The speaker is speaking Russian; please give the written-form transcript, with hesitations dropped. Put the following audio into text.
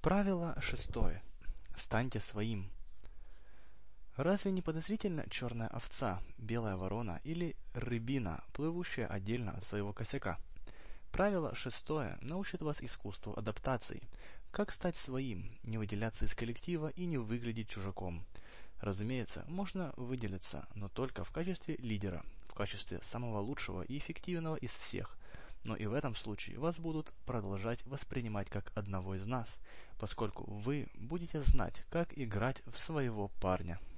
Правило шестое. Станьте своим. Разве не подозрительно черная овца, белая ворона или рыбина, плывущая отдельно от своего косяка? Правило шестое научит вас искусству адаптации. Как стать своим, не выделяться из коллектива и не выглядеть чужаком. Разумеется, можно выделиться, но только в качестве лидера, в качестве самого лучшего и эффективного из всех. Но и в этом случае вас будут продолжать воспринимать как одного из нас, поскольку вы будете знать, как играть в своего парня.